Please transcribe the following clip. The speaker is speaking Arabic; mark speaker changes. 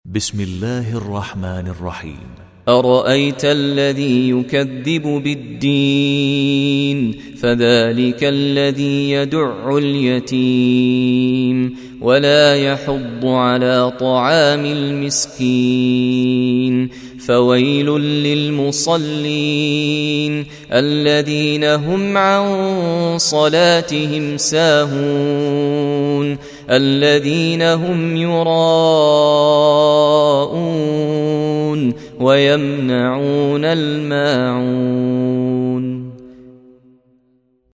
Speaker 1: بسم الله الرحمن الرحيم.
Speaker 2: أرأيت الذي يكذب بالدين فذلك الذي يدع اليتيم ولا يحض على طعام المسكين فويل للمصلين الذين هم عن صلاتهم ساهون الذين هم يراءون ويمنعون الماعون.